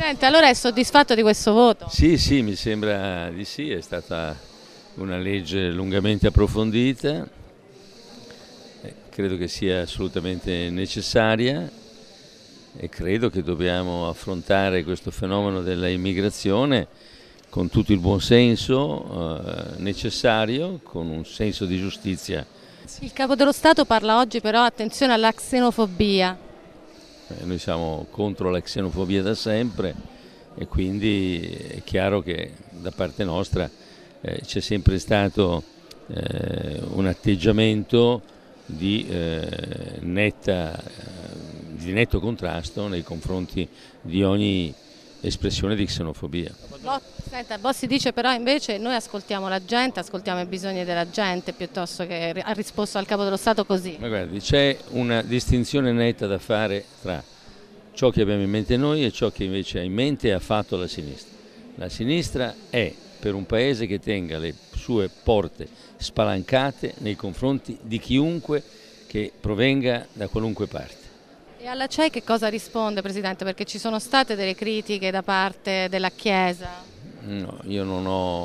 Presidente, allora è soddisfatto di questo voto? Sì, sì, mi sembra di sì, è stata una legge lungamente approfondita, credo che sia assolutamente necessaria e credo che dobbiamo affrontare questo fenomeno della immigrazione con tutto il buonsenso necessario, con un senso di giustizia. Il Capo dello Stato parla oggi però, attenzione alla xenofobia. Noi siamo contro la xenofobia da sempre e quindi è chiaro che da parte nostra c'è sempre stato un atteggiamento di netto contrasto nei confronti di ogni espressione di xenofobia. Senta, Bossi dice però invece noi ascoltiamo la gente, ascoltiamo i bisogni della gente piuttosto che ha risposto al Capo dello Stato così. Ma guardi, c'è una distinzione netta da fare tra ciò che abbiamo in mente noi e ciò che invece ha in mente e ha fatto la sinistra. La sinistra è per un paese che tenga le sue porte spalancate nei confronti di chiunque che provenga da qualunque parte. E alla CEI che cosa risponde, Presidente? Perché ci sono state delle critiche da parte della Chiesa. No, io non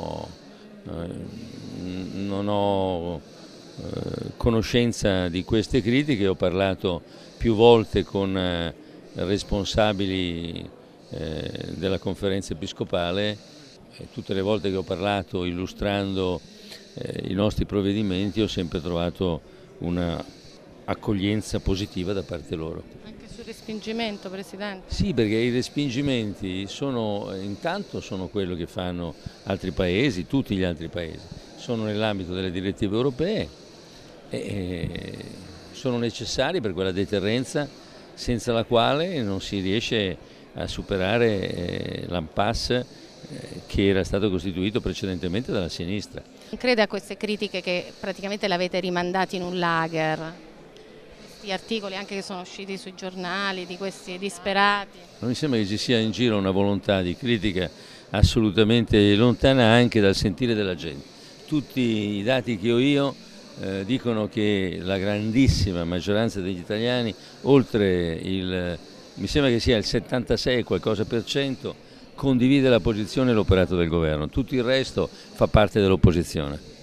ho conoscenza di queste critiche, ho parlato più volte con responsabili della conferenza episcopale e tutte le volte che ho parlato illustrando i nostri provvedimenti ho sempre trovato una accoglienza positiva da parte loro. Anche sul respingimento, Presidente? Sì, perché i respingimenti intanto sono quello che fanno altri paesi, tutti gli altri paesi, sono nell'ambito delle direttive europee e sono necessari per quella deterrenza senza la quale non si riesce a superare l'impasse che era stato costituito precedentemente dalla sinistra. Non crede a queste critiche che praticamente l'avete rimandati in un lager? Questi articoli anche che sono usciti sui giornali di questi disperati. Non mi sembra che ci sia in giro una volontà di critica assolutamente lontana anche dal sentire della gente. Tutti i dati che ho io dicono che la grandissima maggioranza degli italiani, mi sembra che sia il 76 qualcosa per cento, condivide la posizione e l'operato del governo. Tutto il resto fa parte dell'opposizione.